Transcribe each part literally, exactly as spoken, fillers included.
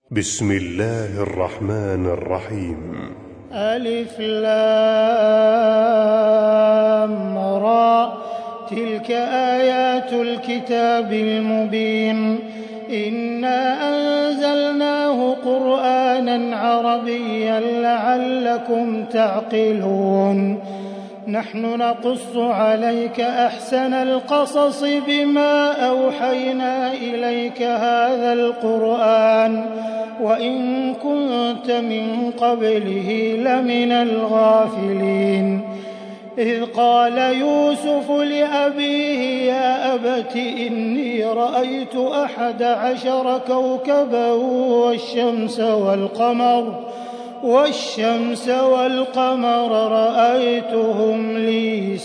بسم الله الرحمن الرحيم. ألف لام را، تلك آيات الكتاب المبين. إنا أنزلناه قرآنا عربيا لعلكم تعقلون. نحن نقص عليك أحسن القصص بما أوحينا إليك هذا القرآن وإن كنت من قبله لمن الغافلين. إذ قال يوسف لأبيه يا أبت إني رأيت أحد عشر كوكبا والشمس والقمر والشمس والقمر رأيتهم لي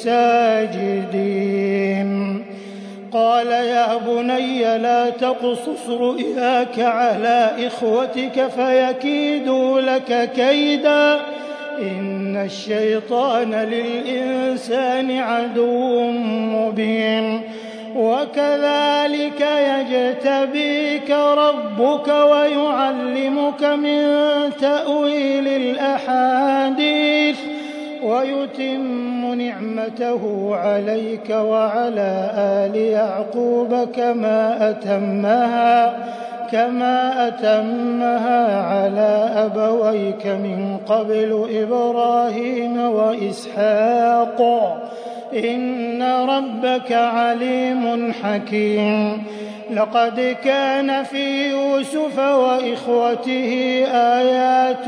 ساجدين. قال يا بني لا تقصص رؤياك على إخوتك فيكيدوا لك كيدا إن الشيطان للإنسان عدو مبين. وكذلك يجتبيك ربك ويعلمك من تأويل الأحاديث ويتم نعمته عليك وعلى آل يعقوب كما أتمها كما أتمها على أبويك من قبل إبراهيم وإسحاق إن ربك عليم حكيم. لقد كان في يوسف وإخوته آيات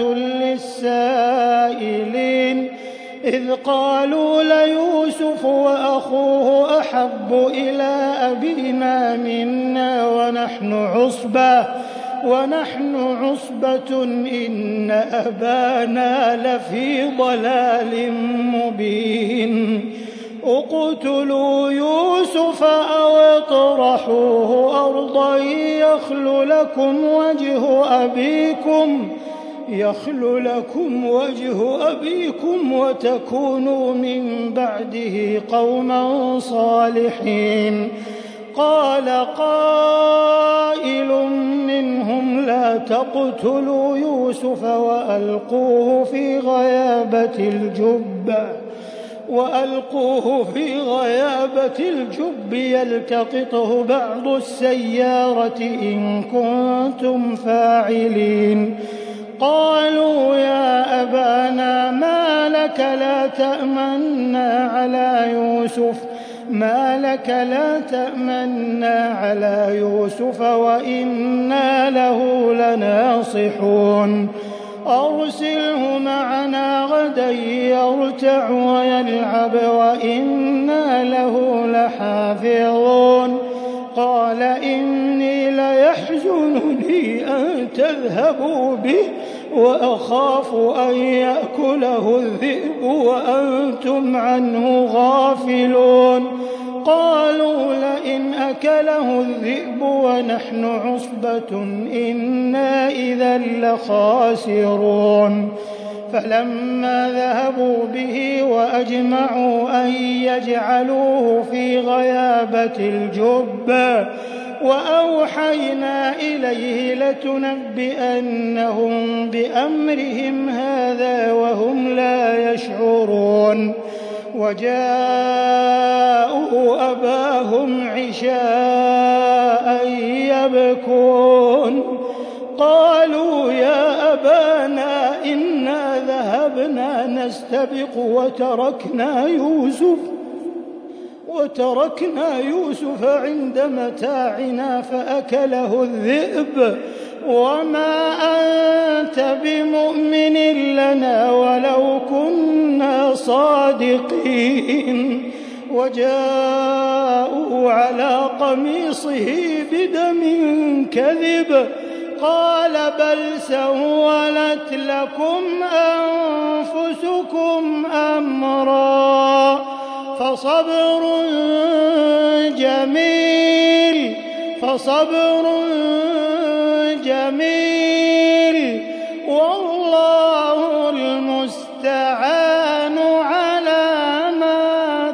للسائلين إذ قالوا ليوسف وأخوه أحب إلى أبينا منا ونحن عصبة ونحن عصبة إن أبانا لفي ضلال مبين. اقتلوا يوسف أو اطرحوه أرضا يخل لكم وجه أبيكم يخل لكم وجه أبيكم وتكونوا من بعده قوما صالحين. قال قائل منهم لا تقتلوا يوسف وألقوه في غيابة الجب وألقوه في غيابة الجب يلتقطه بعض السيارة إن كنتم فاعلين. قالوا يا أبانا ما لك لا تأمنا على يوسف ما لك لا تأمنا على يوسف وإنا له لناصحون. أرسله معنا غدا يرتع ويلعب وإنا له لحافظون. قال إني ليحزنني أن تذهبوا به وأخاف أن يأكله الذئب وأنتم عنه غافلون. قالوا لئن أكله الذئب ونحن عصبة إنا إذا لخاسرون. فلما ذهبوا به وأجمعوا أن يجعلوه في غيابة الجب وأوحينا إليه لتنبئنهم بأمرهم هذا وهم لا يشعرون. وجاءوا أباهم عشاء يبكون. قالوا يا أبانا إنا ذهبنا نستبق وتركنا يوسف وتركنا يوسف عند متاعنا فأكله الذئب وما أنت بمؤمن لنا ولو كنا صادقين. وجاءوا على قميصه بدم كذب. قال بل سولت لكم أنفسكم أمرا فصبر جميل فصبر جميل والله المستعان على ما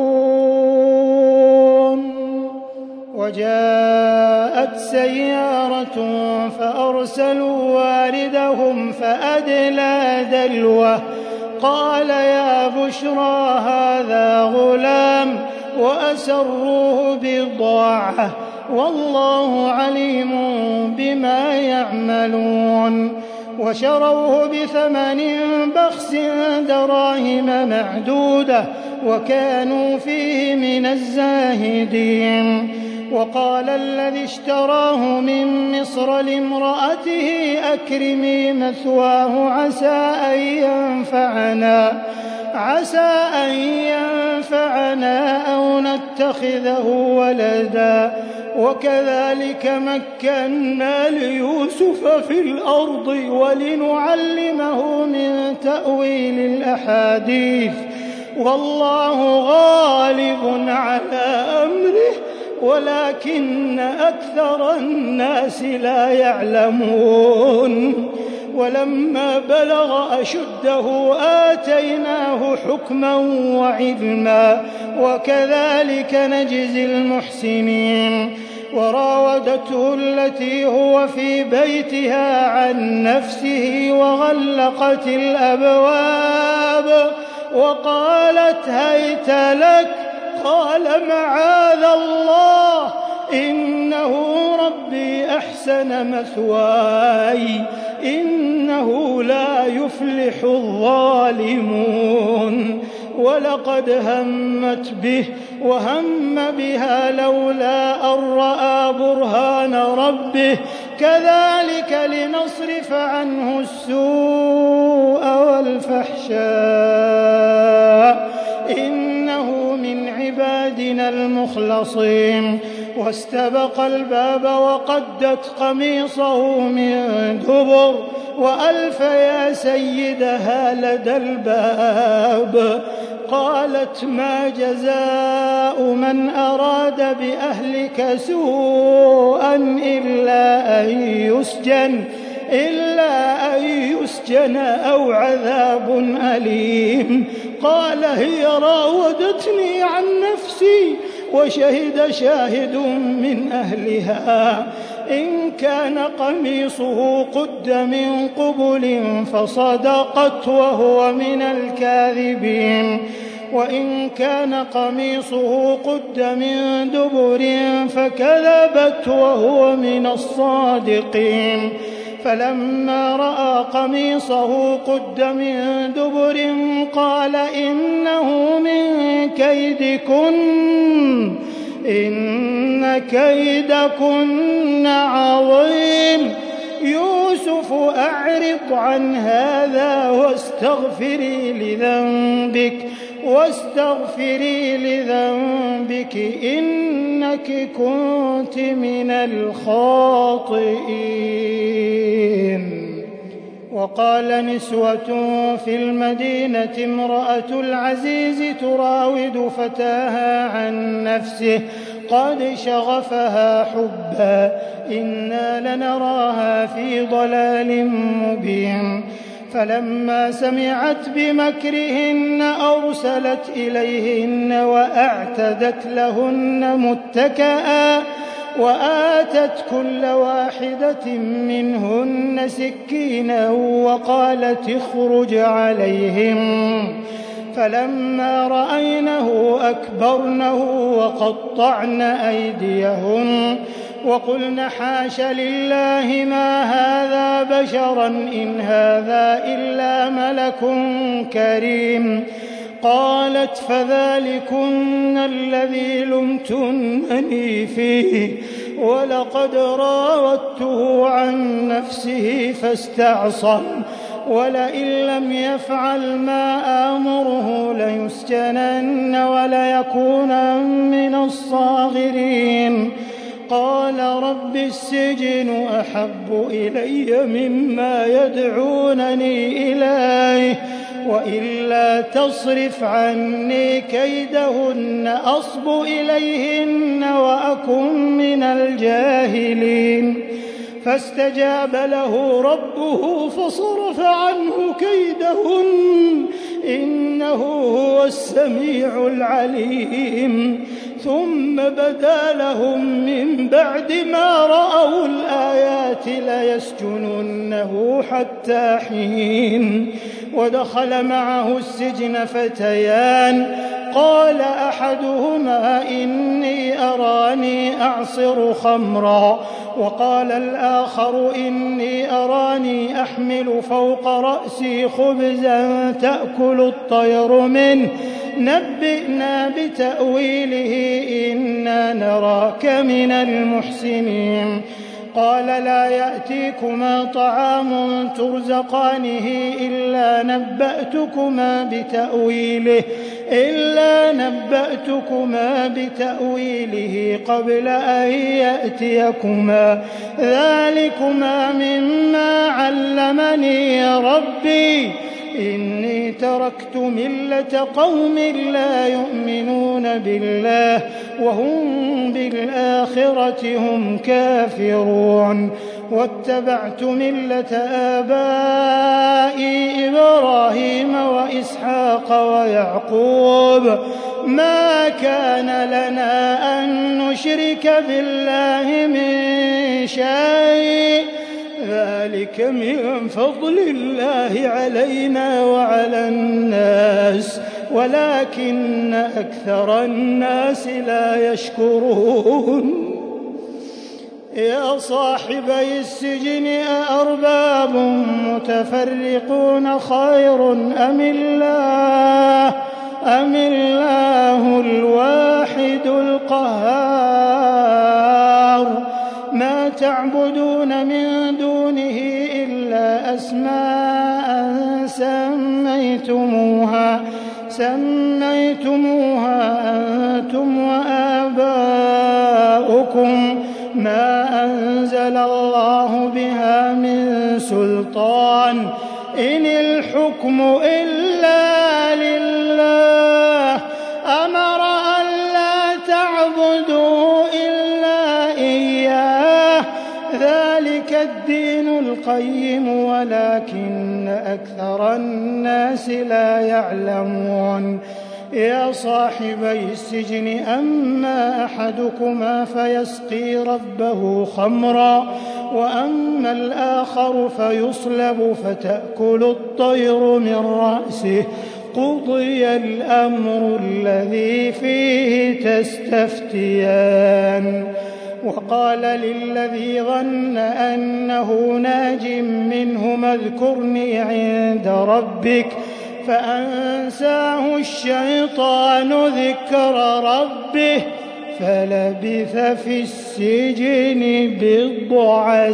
تصفون. وجاءت سيارة ساحرة فأرسلوا واردهم فأدلى دلوه قال يا بشرى هذا غلام وأسروه بضاعة والله عليم بما يعملون وشروه بثمن بخس دراهم معدودة وكانوا فيه من الزاهدين وقال الذي اشتراه من مصر لامرأته أكرمي مثواه عسى أن ينفعنا عسى أن ينفعنا أو نتخذه ولدا وكذلك مكنا ليوسف في الأرض ولنعلمه من تأويل الأحاديث والله غالب على أمره ولكن أكثر الناس لا يعلمون ولما بلغ أشده آتيناه حكما وعلما وكذلك نجزي المحسنين وراودته التي هو في بيتها عن نفسه وغلقت الأبواب وقالت هيت لك قال معاذ الله إنه ربي أحسن مثواي إنه لا يفلح الظالمون ولقد همت به وهم بها لولا أن رأى برهان ربه كذلك لنصرف عنه السوء والفحشاء إنه من عبادنا المخلصين واستبق الباب وقدت قميصه من دبر وألف يا سيدها لدى الباب قالت ما جزاء من أراد بأهلك سوءا إلا أن يسجن إلا أن يسجن أو عذاب أليم قال هي راودتني عن نفسي وشهد شاهد من أهلها إن كان قميصه قد من قبل فصدقت وهو من الكاذبين وإن كان قميصه قد من دبر فكذبت وهو من الصادقين فلما رأى قميصه قد من دبر قال إنه من كيدكن إن كيدكن عظيم يوسف أعرض عن هذا واستغفري لذنبك واستغفري لذنبك إنك كنت من الخاطئين. وقال نسوة في المدينة امرأة العزيز تراود فتاها عن نفسه قد شغفها حبا إنا لنراها في ضلال مبين فلما سمعت بمكرهن أرسلت إليهن وأعتدت لهن متكئا وآتت كل واحدة منهن سكينا وقالت اخرج عليهم فلما رأينه أكبرنه وقطعن أيديهن وقلن حاش لله ما هذا بشرا إن هذا إلا ملك كريم قالت فذلكن الذي لمتنني فيه ولقد راودته عن نفسه فاستعصم ولئن لم يفعل ما آمره ليسجنن وليكونن من الصاغرين قال رب السجن أحب إلي مما يدعونني إليه وإلا تصرف عني كيدهن أصب إليهن وأكن من الجاهلين فاستجاب له ربه فصرف عنه كيدهن إنه هو السميع العليم ثم بدا لهم من بعد ما رأوا الآيات ليسجننه حتى حين. ودخل معه السجن فتيان قال أحدهما إني أراني أعصر خمرا وقال الآخر إني أراني أحمل فوق رأسي خبزا تأكل الطير منه نبئنا بتأويله إنا نراك من المحسنين. قال لا يأتيكما طعام ترزقانه إلا نبأتكما بتأويله إلا نبأتكما بتأويله قبل أن يأتيكما ذلكما مما علمني ربي إني تركت ملة قوم لا يؤمنون بالله وهم بالآخرة هم كافرون واتبعت ملة آبائي إبراهيم وإسحاق ويعقوب ما كان لنا أن نشرك بالله من شيء ذلك من فضل الله علينا وعلى الناس ولكن أكثر الناس لا يشكرون. يا صاحبي السجن أأرباب متفرقون خير أم الله أم الله الواحد القهار. ما تعبدون من دونه إلا أسماء سميتموها سميتموها أنتم وآباؤكم ما أنزل الله بها من سلطان إن الحكم إلا لله أمر أن لا تعبدوا إلا إياه ذلك الدين القيم ولكن أكثر الناس لا يعلمون. يا صاحبي السجن أما أحدكما فيسقي ربه خمرا وأما الآخر فيصلب فتأكل الطير من رأسه قضي الأمر الذي فيه تستفتيان. وقال للذي ظن أنه ناج منهما اذكرني عند ربك فأنساه الشيطان ذكر ربه فلبث في السجن بضع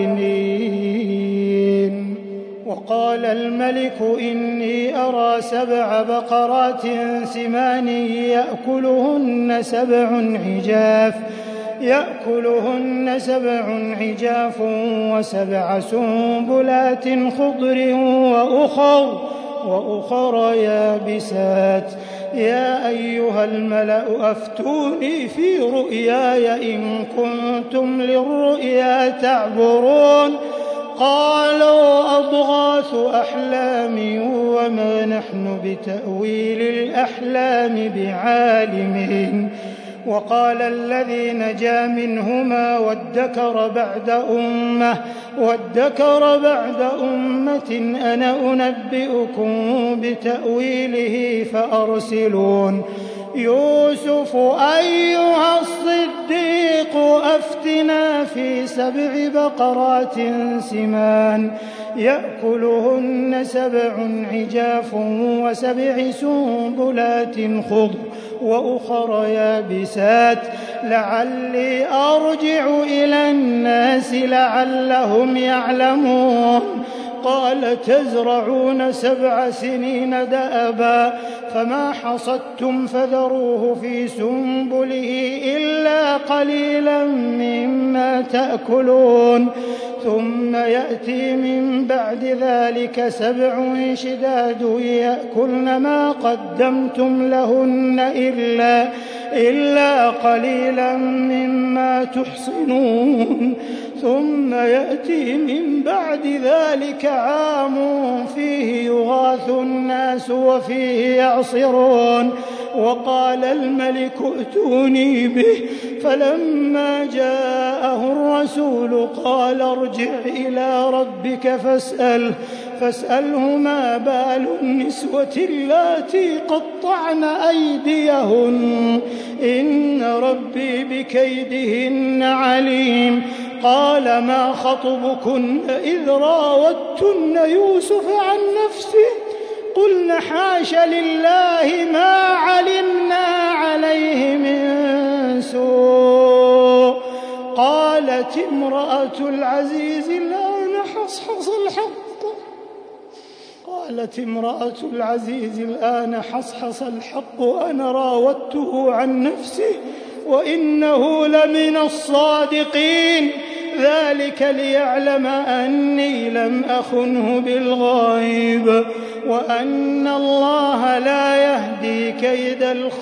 سنين. وقال الملك إني أرى سبع بقرات سمان يأكلهن سبع عجاف يأكلهن سبع عجاف وسبع سنبلات خضر وأخر وأخر يابسات. يا أيها الملأ أفتوني في رؤياي إن كنتم للرؤيا تعبرون. قالوا أضغاث أحلام وما نحن بتأويل الأحلام بعالمين. وقال الذي نجا منهما وادكر بعد أمة وادكر بعد أمة أنا أنبئكم بتأويله فأرسلون. يوسف أيها الصديق أفتنا في سبع بقرات سمان يأكلهن سبع عجاف وسبع سنبلات خضر وأخر يابسات لعلي أرجع إلى الناس لعلهم يعلمون. قال تزرعون سبع سنين دأبا فما حصدتم فذروه في سنبله إلا قليلا مما تأكلون ثم يأتي من بعد ذلك سبع شداد يأكلن ما قدمتم لهن إلا إلا قليلا مما تحصنون ثم يأتي من بعد ذلك عام فيه يغاث الناس وفيه يعصرون وقال الملك ائتوني به. فلما جاءه الرسول قال ارجع إلى ربك فاسأله, فاسأله ما بال النسوة اللاتي قطعن أيديهن إن ربي بكيدهن عليم. قال ما خطبكن إذ راوتن يوسف عن نفسه قلن حاش لله ما علمنا عليه من سوء. قالت امرأة العزيز الآن حصحص الحق قالت امرأة العزيز الآن حصحص الحق أنا راودته عن نفسه وإنه لمن الصادقين. ذلك ليعلم أني لم أخنه بالغيب وأن الله لا يهدي كيد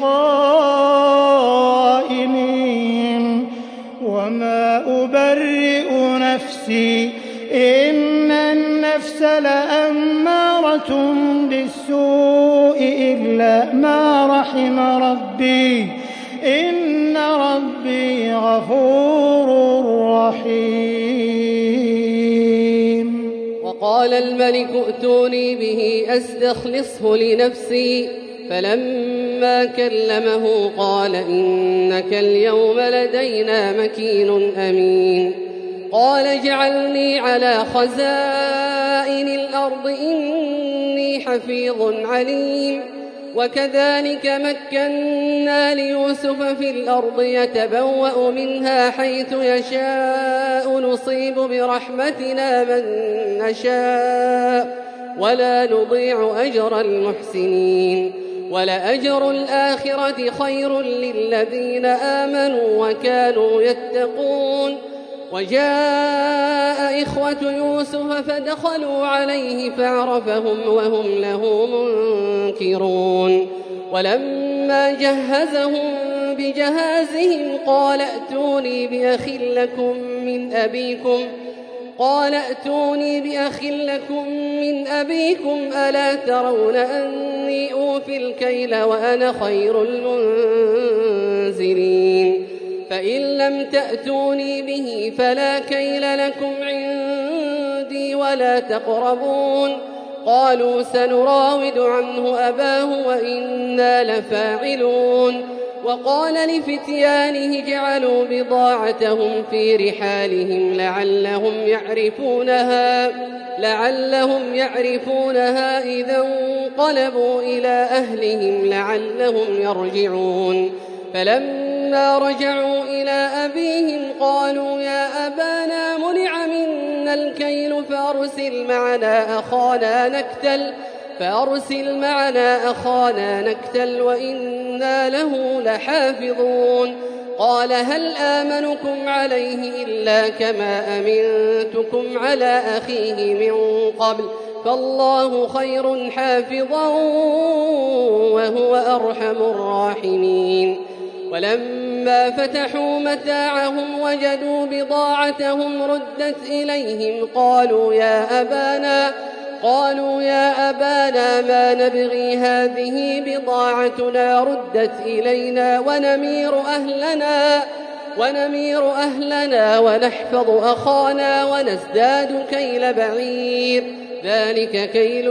الخائنين. وما أبرئ نفسي إن النفس لأمارة بالسوء إلا ما رحم ربي إن ربي غفور رحيم. وقال الملك ائتوني به أستخلصه لنفسي. فلما كلمه قال إنك اليوم لدينا مكين أمين. قال اجعلني على خزائن الأرض إني حفيظ عليم. وكذلك مكنا ليوسف في الأرض يتبوأ منها حيث يشاء نصيب برحمتنا من نشاء ولا نضيع أجر المحسنين. ولأجر الآخرة خير للذين آمنوا وكانوا يتقون. وجاء إخوة يوسف فدخلوا عليه فعرفهم وهم له منكرون. ولما جهزهم بجهازهم قال ائتوني بأخ لكم من أبيكم قال ائتوني بأخ لكم من أبيكم ألا ترون أني أوفي الكيل وأنا خير المنزلين. فإن لم تأتوني به فلا كيل لكم عندي ولا تقربون. قالوا سنراود عنه أباه وإنا لفاعلون. وقال لفتيانه اجعلوا بضاعتهم في رحالهم لعلهم يعرفونها لعلهم يعرفونها إذا انقلبوا إلى أهلهم لعلهم يرجعون. فلما رجعوا إلى أبيهم قالوا يا أبانا منع منا الكيل فأرسل معنا أخانا نكتل فأرسل معنا أخانا نكتل وإنا له لحافظون. قال هل آمنكم عليه إلا كما أمنتكم على أخيه من قبل فالله خير حافظا وهو أرحم الراحمين. ولما فتحوا متاعهم وجدوا بضاعتهم ردت إليهم قالوا يا أبانا قالوا يا أبانا ما نبغي هذه بضاعتنا ردت إلينا ونمير أهلنا ونمير أهلنا ونحفظ أخانا ونزداد كيل بعير ذلك كيل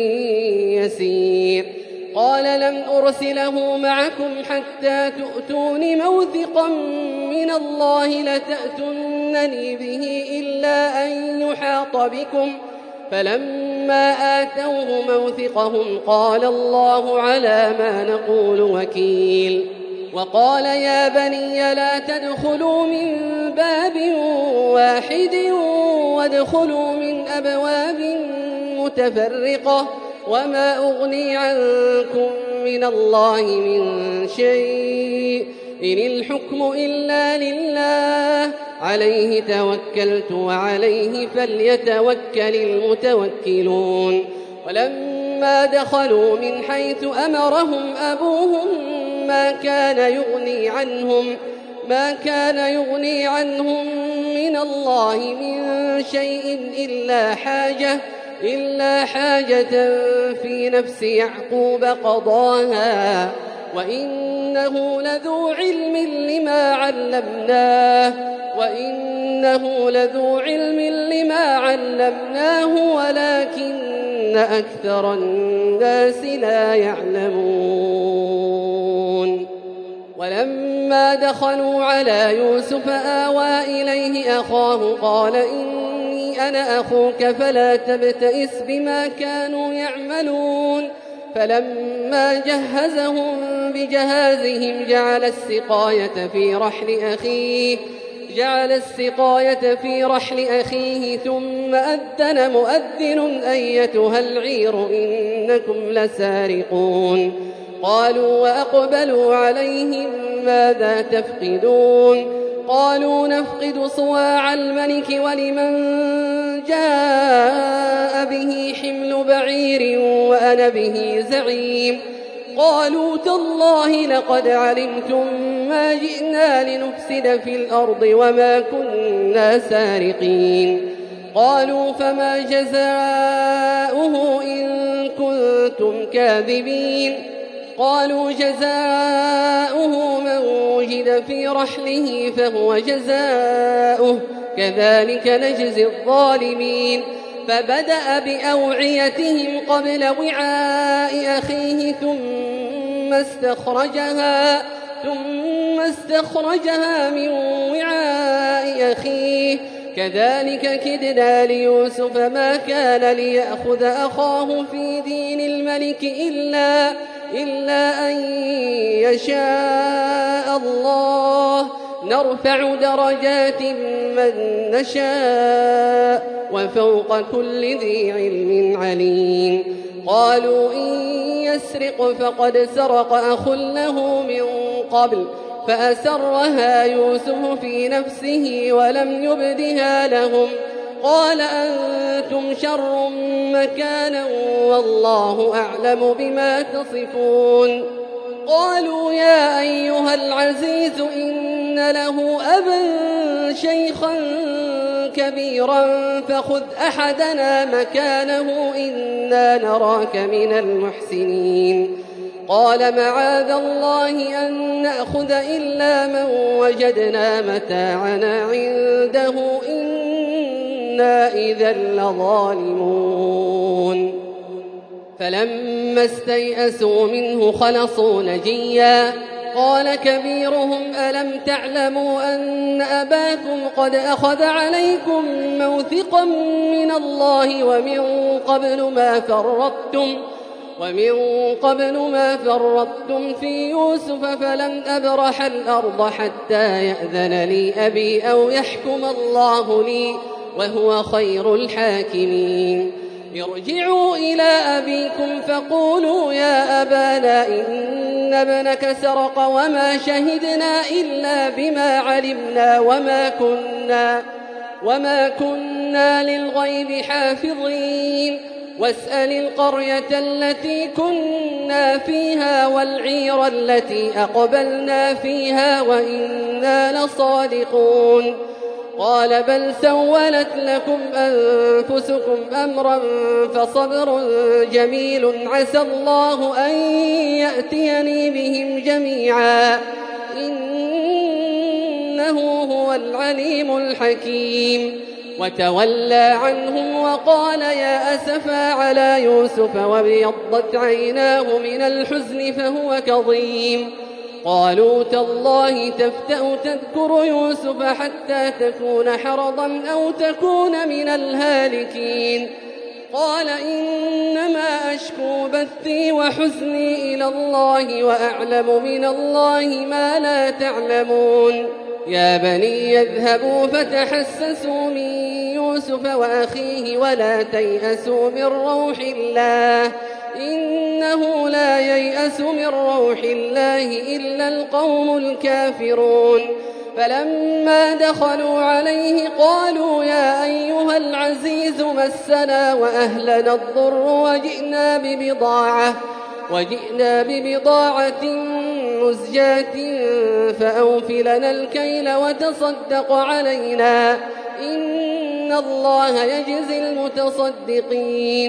يسير. قال لم أرسله معكم حتى تؤتون موثقا من الله لتأتونني به إلا أن يحاط بكم. فلما آتوه موثقهم قال الله على ما نقول وكيل. وقال يا بني لا تدخلوا من باب واحد وادخلوا من أبواب متفرقة وما أغني عنكم من الله من شيء إن الحكم إلا لله عليه توكلت وعليه فليتوكل المتوكلون. ولما دخلوا من حيث أمرهم أبوهم ما كان يغني عنهم ما كان يغني عنهم من الله من شيء إلا حاجة إلا حاجة في نفس يعقوب قضاها وإنه لذو علم لما علمناه وإنه لذو علم لما علمناه ولكن أكثر الناس لا يعلمون ولما دخلوا على يوسف آوى إليه أخاه قال إني أنا أخوك فلا تبتئس بما كانوا يعملون فلما جهزهم بجهازهم جعل السقاية في رحل أخيه جعل السقاية في رحل أخيه ثم أذن مؤذن أيتها العير إنكم لسارقون قالوا وأقبلوا عليهم ماذا تفقدون قالوا نفقد صواع الملك ولمن جاء به حمل بعير وأنا به زعيم قالوا تالله لقد علمتم ما جئنا لنفسد في الأرض وما كنا سارقين قالوا فما جزاؤه إن كنتم كاذبين قالوا جزاؤه من وجد في رحله فهو جزاؤه كذلك نجزي الظالمين فبدأ بأوعيتهم قبل وعاء أخيه ثم استخرجها ثم استخرجها من وعاء أخيه كذلك كدنا ليوسف ما كان ليأخذ أخاه في دين الملك إلا إلا أن يشاء الله نرفع درجات من نشاء وفوق كل ذي علم عليم قالوا إن يسرق فقد سرق أخ له من قبل فأسرها يوسف في نفسه ولم يبدها لهم قال أنتم شر مكانا والله أعلم بما تصفون قالوا يا أيها العزيز إن له أبا شيخا كبيرا فخذ أحدنا مكانه إنا نراك من المحسنين قال معاذ الله أن نأخذ إلا من وجدنا متاعنا عنده إنا إذا لظالمون فلما استيئسوا منه خلصوا نجيا قال كبيرهم ألم تعلموا أن أباكم قد أخذ عليكم موثقا من الله ومن قبل ما فرطتم ومن قبل ما فرطتم في يوسف فلن أبرح الأرض حتى يأذن لي أبي أو يحكم الله لي وهو خير الحاكمين ارجعوا إلى أبيكم فقولوا يا أبانا إن ابنك سرق وما شهدنا إلا بما علمنا وما كنا وما كنا للغيب حافظين واسأل القرية التي كنا فيها والعير التي أقبلنا فيها وإنا لصادقون قال بل سولت لكم أنفسكم أمرا فصبر جميل عسى الله أن يأتيني بهم جميعا إنه هو العليم الحكيم وتولى عنهم وقال يا أسفا على يوسف وابيضت عيناه من الحزن فهو كظيم قالوا تالله تفتأ تذكر يوسف حتى تكون حرضا أو تكون من الهالكين قال إنما أشكو بثي وحزني إلى الله وأعلم من الله ما لا تعلمون يا بني يذهبوا فتحسسوا من يوسف وأخيه ولا تيأسوا من روح الله إنه لا ييأس من روح الله إلا القوم الكافرون فلما دخلوا عليه قالوا يا أيها العزيز مسنا وأهلنا الضر وجئنا ببضاعة وجئنا ببضاعة مزجاة فأوف لنا الكيل وتصدق علينا إن الله يجزي المتصدقين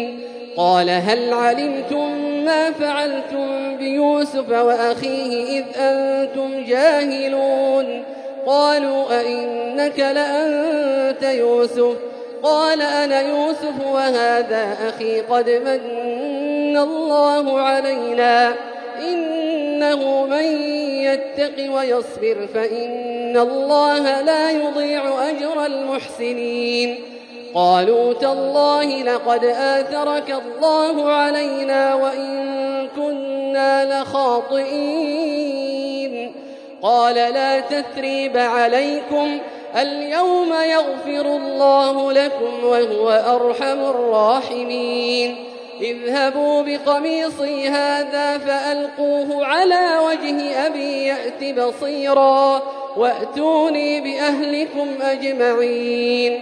قال هل علمتم ما فعلتم بيوسف وأخيه إذ أنتم جاهلون قالوا أئنك لأنت يوسف قال أنا يوسف وهذا أخي قد من الله علينا إنه من يتق ويصبر فإن الله لا يضيع أجر المحسنين قالوا تالله لقد آثرك الله علينا وإن كنا لخاطئين قال لا تثريب عليكم اليوم يغفر الله لكم وهو أرحم الراحمين اذهبوا بقميصي هذا فألقوه على وجه أبي يأت بصيرا وأتوني بأهلكم أجمعين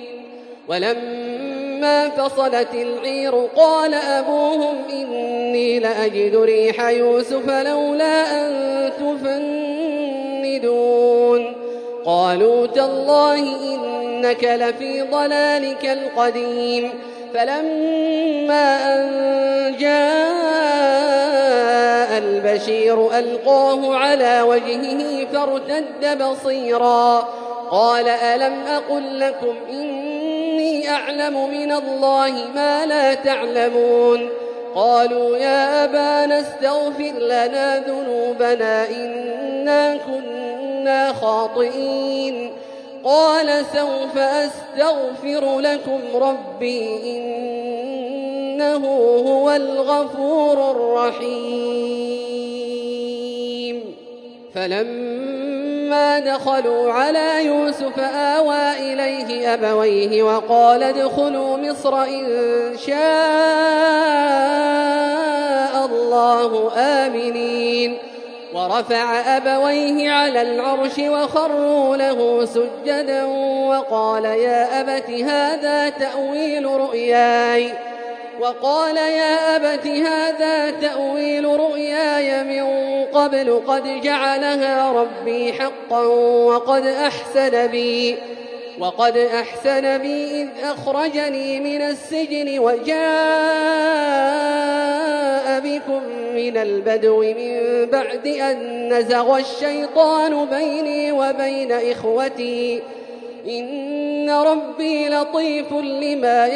ولما فصلت العير قال أبوهم إني لأجد ريح يوسف لولا أن تفندون قالوا تالله إنك لفي ضلالك القديم فلما أن جاء البشير ألقاه على وجهه فارتد بصيرا قال ألم أقل لكم إني أعلم من الله ما لا تعلمون قالوا يا أبانا استغفر لنا ذنوبنا إنا كنا خاطئين قال سوف أستغفر لكم ربي إنه هو الغفور الرحيم فلما دخلوا على يوسف آوى إليه أبويه وقال ادخلوا مصر إن شاء الله آمنين ورفع أبويه على العرش وخروا له سجدا وقال يا أبت هذا تأويل رؤياي وقال يا أبت هذا تأويل رؤياي من قبل قد جعلها ربي حقا وقد أحسن بي وقد أحسن بي إذ أخرجني من السجن وجاء بكم من البدو من بعد أن نزغ الشيطان بيني وبين إخوتي إن ربي لطيف لما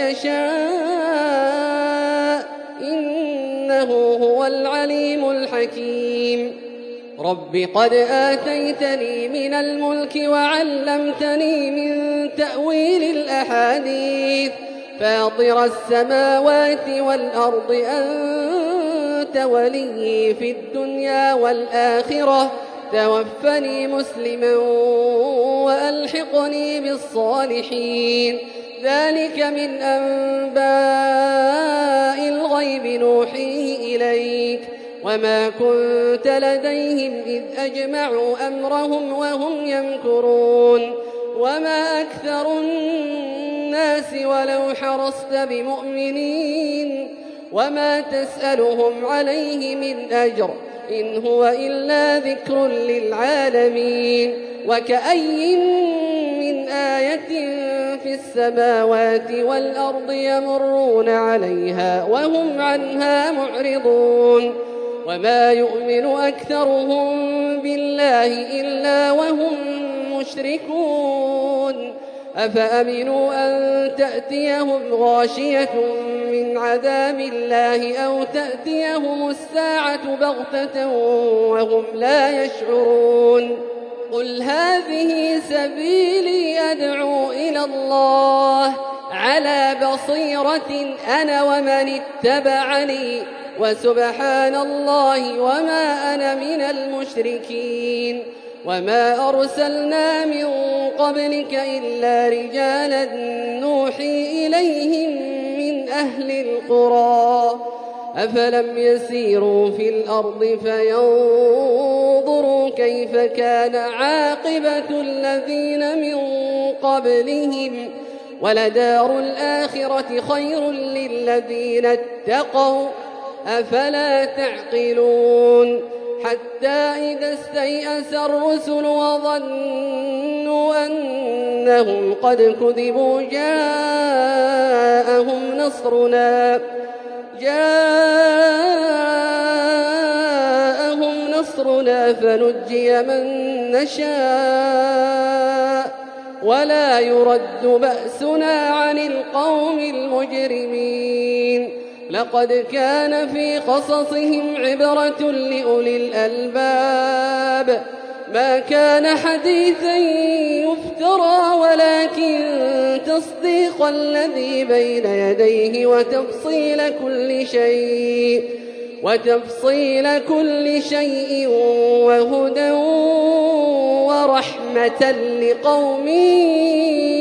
يشاء إنه هو العليم الحكيم رب قد آتيتني من الملك وعلمتني من تأويل الأحاديث فاطر السماوات والأرض أنت ولي في الدنيا والآخرة توفني مسلما وألحقني بالصالحين ذلك من أنباء الغيب نوحيه إليك وما كنت لديهم إذ أجمعوا أمرهم وهم يمكرون وما أكثر الناس ولو حرصت بمؤمنين وما تسألهم عليه من أجر إن هو إلا ذكر للعالمين وكأي من آية في السماوات والأرض يمرون عليها وهم عنها معرضون وما يؤمن أكثرهم بالله إلا وهم مشركون أفأمنوا أن تأتيهم غاشية من عذاب الله أو تأتيهم الساعة بغتة وهم لا يشعرون قل هذه سبيلي أدعو إلى الله على بصيرة أنا ومن اتبعني وسبحان الله وما أنا من المشركين وما أرسلنا من قبلك إلا رجالا نوحي إليهم من أهل القرى أفلم يسيروا في الأرض فينظروا كيف كان عاقبة الذين من قبلهم ولدار الآخرة خير للذين اتقوا أفلا تعقلون حتى إذا استيأس الرسل وظنوا أنهم قد كذبوا جاءهم نصرنا جاءهم نصرنا فنجي من نشاء ولا يرد بأسنا عن القوم المجرمين لقد كان في قصصهم عبرة لأولي الألباب ما كان حديثا يفترى ولكن تصديق الذي بين يديه وتفصيل كل شيء وتفصيل كل شيء وهدى ورحمة لقوم